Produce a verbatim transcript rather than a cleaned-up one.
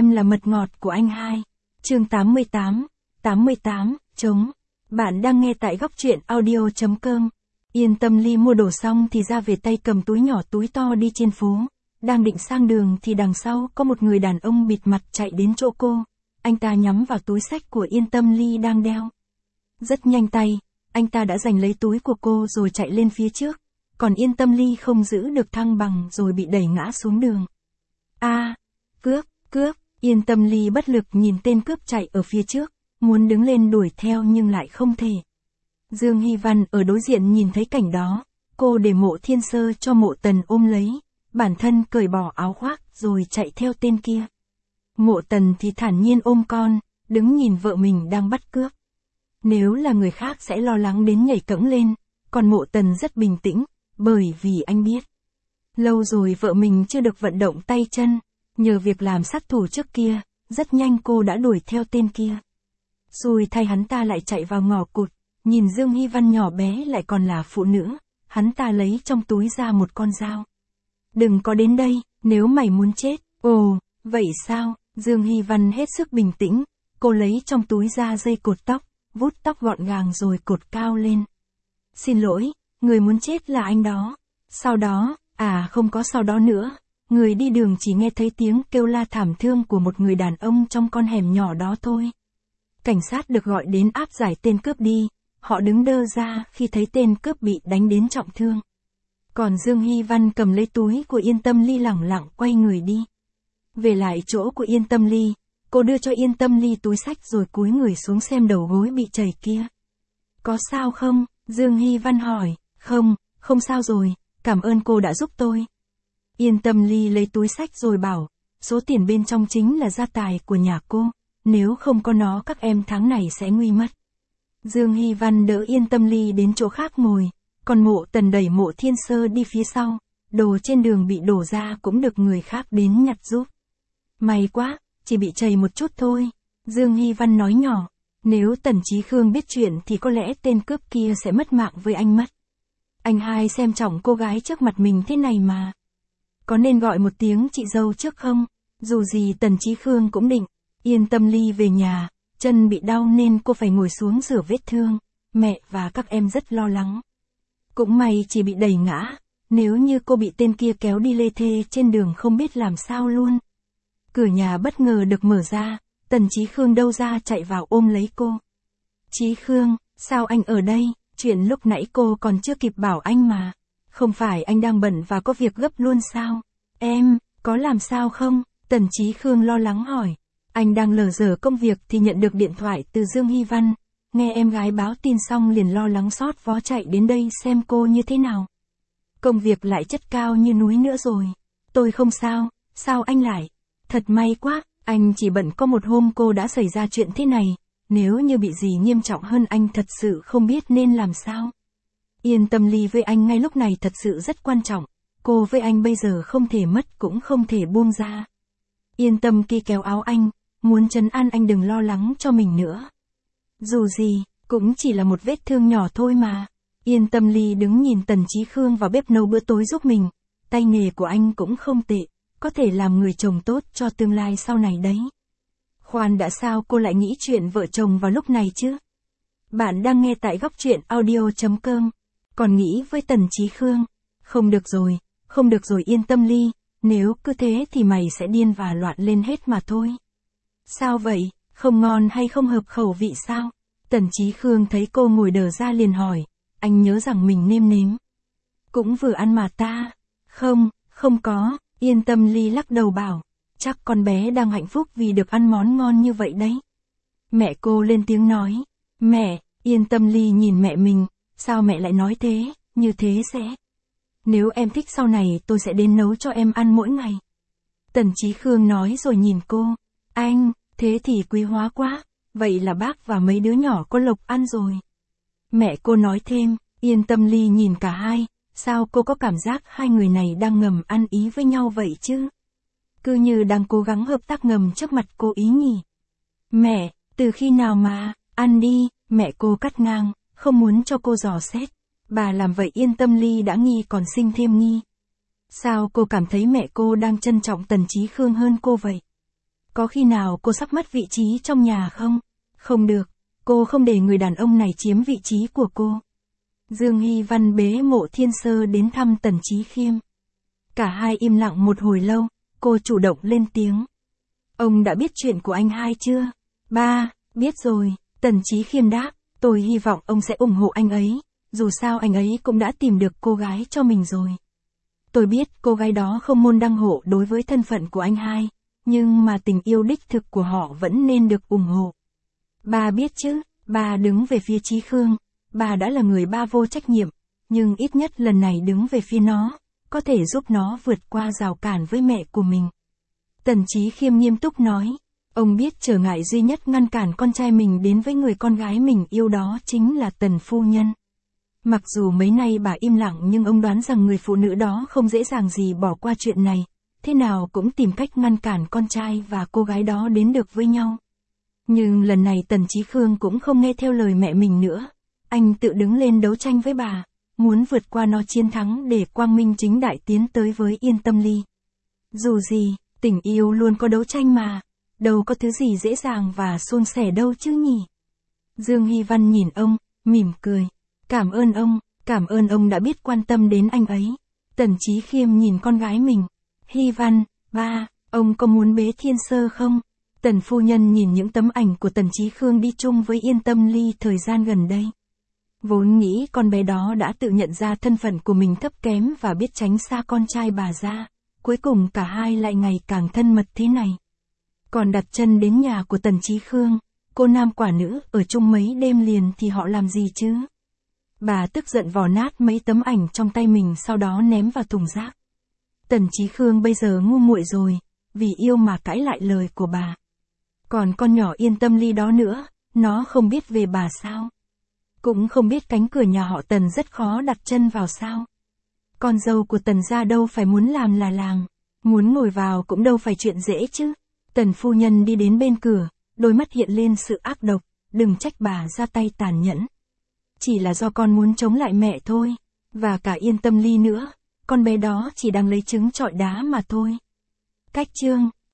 Tâm là mật ngọt của anh hai. Chương tám mươi tám, tám mươi tám, trống. Bạn đang nghe tại góc truyện audio chấm com. Yên Tâm Ly mua đồ xong thì ra về tay cầm túi nhỏ túi to đi trên phố. Đang định sang đường thì đằng sau có một người đàn ông bịt mặt chạy đến chỗ cô. Anh ta nhắm vào túi xách của Yên Tâm Ly đang đeo. Rất nhanh tay, anh ta đã giành lấy túi của cô rồi chạy lên phía trước. Còn Yên Tâm Ly không giữ được thăng bằng rồi bị đẩy ngã xuống đường. A, à, cướp, cướp, Yên Tâm Ly bất lực nhìn tên cướp chạy ở phía trước, muốn đứng lên đuổi theo nhưng lại không thể. Dương Hy Văn ở đối diện nhìn thấy cảnh đó, cô để Mộ Thiên Sơ cho Mộ Tần ôm lấy, bản thân cởi bỏ áo khoác rồi chạy theo tên kia. Mộ Tần thì thản nhiên ôm con, đứng nhìn vợ mình đang bắt cướp. Nếu là người khác sẽ lo lắng đến nhảy cẫng lên, còn Mộ Tần rất bình tĩnh, bởi vì anh biết. Lâu rồi vợ mình chưa được vận động tay chân, nhờ việc làm sát thủ trước kia, rất nhanh cô đã đuổi theo tên kia. Xui thay hắn ta lại chạy vào ngõ cụt, nhìn Dương Hy Văn nhỏ bé lại còn là phụ nữ, hắn ta lấy trong túi ra một con dao. Đừng có đến đây, nếu mày muốn chết. Ồ, vậy sao? Dương Hy Văn hết sức bình tĩnh, cô lấy trong túi ra dây cột tóc, vút tóc gọn gàng rồi cột cao lên. Xin lỗi, người muốn chết là anh đó. Sau đó, à không có sau đó nữa, người đi đường chỉ nghe thấy tiếng kêu la thảm thương của một người đàn ông trong con hẻm nhỏ đó thôi. Cảnh sát được gọi đến áp giải tên cướp đi, họ đứng đơ ra khi thấy tên cướp bị đánh đến trọng thương. Còn Dương Hy Văn cầm lấy túi của Yên Tâm Ly lẳng lặng quay người đi. Về lại chỗ của Yên Tâm Ly, cô đưa cho Yên Tâm Ly túi xách rồi cúi người xuống xem đầu gối bị chảy kia. Có sao không? Dương Hy Văn hỏi. Không, không sao rồi, cảm ơn cô đã giúp tôi. Yên Tâm Ly lấy túi xách rồi bảo, số tiền bên trong chính là gia tài của nhà cô, nếu không có nó các em tháng này sẽ nguy mất. Dương Hy Văn đỡ Yên Tâm Ly đến chỗ khác ngồi, còn Mộ Tần đẩy Mộ Thiên Sơ đi phía sau, đồ trên đường bị đổ ra cũng được người khác đến nhặt giúp. May quá, chỉ bị chảy một chút thôi, Dương Hy Văn nói nhỏ, nếu Tần Chí Khương biết chuyện thì có lẽ tên cướp kia sẽ mất mạng với anh mất. Anh hai xem trọng cô gái trước mặt mình thế này mà. Có nên gọi một tiếng chị dâu trước không? Dù gì Tần Chí Khương cũng định. Yên Tâm Ly về nhà, chân bị đau nên cô phải ngồi xuống rửa vết thương. Mẹ và các em rất lo lắng. Cũng may chỉ bị đẩy ngã, nếu như cô bị tên kia kéo đi lê thê trên đường không biết làm sao luôn. Cửa nhà bất ngờ được mở ra, Tần Chí Khương đâu ra chạy vào ôm lấy cô. Chí Khương, sao anh ở đây? Chuyện lúc nãy cô còn chưa kịp bảo anh mà. Không phải anh đang bận và có việc gấp luôn sao? Em, có làm sao không? Tần Chí Khương lo lắng hỏi. Anh đang lờ dở công việc thì nhận được điện thoại từ Dương Hy Văn. Nghe em gái báo tin xong liền lo lắng xót vó chạy đến đây xem cô như thế nào. Công việc lại chất cao như núi nữa rồi. Tôi không sao, sao anh lại? Thật may quá, anh chỉ bận có một hôm cô đã xảy ra chuyện thế này. Nếu như bị gì nghiêm trọng hơn anh thật sự không biết nên làm sao. Yên Tâm Ly với anh ngay lúc này thật sự rất quan trọng. Cô với anh bây giờ không thể mất cũng không thể buông ra. Yên Tâm Kỳ kéo áo anh, muốn trấn an anh đừng lo lắng cho mình nữa. Dù gì, cũng chỉ là một vết thương nhỏ thôi mà. Yên Tâm Ly đứng nhìn Tần Chí Khương vào bếp nấu bữa tối giúp mình. Tay nghề của anh cũng không tệ, có thể làm người chồng tốt cho tương lai sau này đấy. Khoan đã, sao cô lại nghĩ chuyện vợ chồng vào lúc này chứ? Bạn đang nghe tại góc truyện audio chấm com. Còn nghĩ với Tần Chí Khương, không được rồi, không được rồi Yên Tâm Ly, nếu cứ thế thì mày sẽ điên và loạn lên hết mà thôi. Sao vậy, không ngon hay không hợp khẩu vị sao? Tần Chí Khương thấy cô ngồi đờ ra liền hỏi, anh nhớ rằng mình nêm nếm. Cũng vừa ăn mà ta. Không, không có, Yên Tâm Ly lắc đầu bảo, chắc con bé đang hạnh phúc vì được ăn món ngon như vậy đấy. Mẹ cô lên tiếng nói, mẹ, Yên Tâm Ly nhìn mẹ mình, sao mẹ lại nói thế, như thế sẽ. Nếu em thích sau này tôi sẽ đến nấu cho em ăn mỗi ngày. Tần Chí Khương nói rồi nhìn cô, anh, thế thì quý hóa quá, vậy là bác và mấy đứa nhỏ có lộc ăn rồi. Mẹ cô nói thêm, Yên Tâm Ly nhìn cả hai, sao cô có cảm giác hai người này đang ngầm ăn ý với nhau vậy chứ? Cứ như đang cố gắng hợp tác ngầm trước mặt cô ý nhỉ. Mẹ, từ khi nào mà, ăn đi, mẹ cô cắt ngang, không muốn cho cô dò xét. Bà làm vậy Yên Tâm Ly đã nghi còn sinh thêm nghi. Sao cô cảm thấy mẹ cô đang trân trọng Tần Chí Khương hơn cô vậy? Có khi nào cô sắp mất vị trí trong nhà không? Không được, cô không để người đàn ông này chiếm vị trí của cô. Dương Hy Văn bế Mộ Thiên Sơ đến thăm Tần Chí Khiêm. Cả hai im lặng một hồi lâu, cô chủ động lên tiếng. Ông đã biết chuyện của anh hai chưa? Ba, biết rồi, Tần Chí Khiêm đáp, tôi hy vọng ông sẽ ủng hộ anh ấy, dù sao anh ấy cũng đã tìm được cô gái cho mình rồi. Tôi biết cô gái đó không môn đăng hộ đối với thân phận của anh hai, nhưng mà tình yêu đích thực của họ vẫn nên được ủng hộ. Ba biết chứ, ba đứng về phía Chí Khương, ba đã là người ba vô trách nhiệm, nhưng ít nhất lần này đứng về phía nó, có thể giúp nó vượt qua rào cản với mẹ của mình. Tần Chí Khiêm nghiêm túc nói, ông biết trở ngại duy nhất ngăn cản con trai mình đến với người con gái mình yêu đó chính là Tần phu nhân. Mặc dù mấy nay bà im lặng nhưng ông đoán rằng người phụ nữ đó không dễ dàng gì bỏ qua chuyện này, thế nào cũng tìm cách ngăn cản con trai và cô gái đó đến được với nhau. Nhưng lần này Tần Chí Khương cũng không nghe theo lời mẹ mình nữa, anh tự đứng lên đấu tranh với bà, muốn vượt qua nó chiến thắng để quang minh chính đại tiến tới với Yên Tâm Ly. Dù gì, tình yêu luôn có đấu tranh mà, đâu có thứ gì dễ dàng và suôn sẻ đâu chứ nhỉ. Dương Hy Văn nhìn ông, mỉm cười. Cảm ơn ông, cảm ơn ông đã biết quan tâm đến anh ấy. Tần Chí Khiêm nhìn con gái mình. Hy Văn, ba, ông có muốn bế Thiên Sơ không? Tần phu nhân nhìn những tấm ảnh của Tần Chí Khương đi chung với Yên Tâm Ly thời gian gần đây. Vốn nghĩ con bé đó đã tự nhận ra thân phận của mình thấp kém và biết tránh xa con trai bà ra. Cuối cùng cả hai lại ngày càng thân mật thế này. Còn đặt chân đến nhà của Tần Chí Khương, cô nam quả nữ ở chung mấy đêm liền thì họ làm gì chứ? Bà tức giận vò nát mấy tấm ảnh trong tay mình sau đó ném vào thùng rác. Tần Chí Khương bây giờ ngu muội rồi, vì yêu mà cãi lại lời của bà. Còn con nhỏ Yên Tâm Ly đó nữa, nó không biết về bà sao? Cũng không biết cánh cửa nhà họ Tần rất khó đặt chân vào sao? Con dâu của Tần gia đâu phải muốn làm là làng, muốn ngồi vào cũng đâu phải chuyện dễ chứ. Tần phu nhân đi đến bên cửa, đôi mắt hiện lên sự ác độc, đừng trách bà ra tay tàn nhẫn. Chỉ là do con muốn chống lại mẹ thôi, và cả Yên Tâm Ly nữa, con bé đó chỉ đang lấy trứng trọi đá mà thôi. Cách chương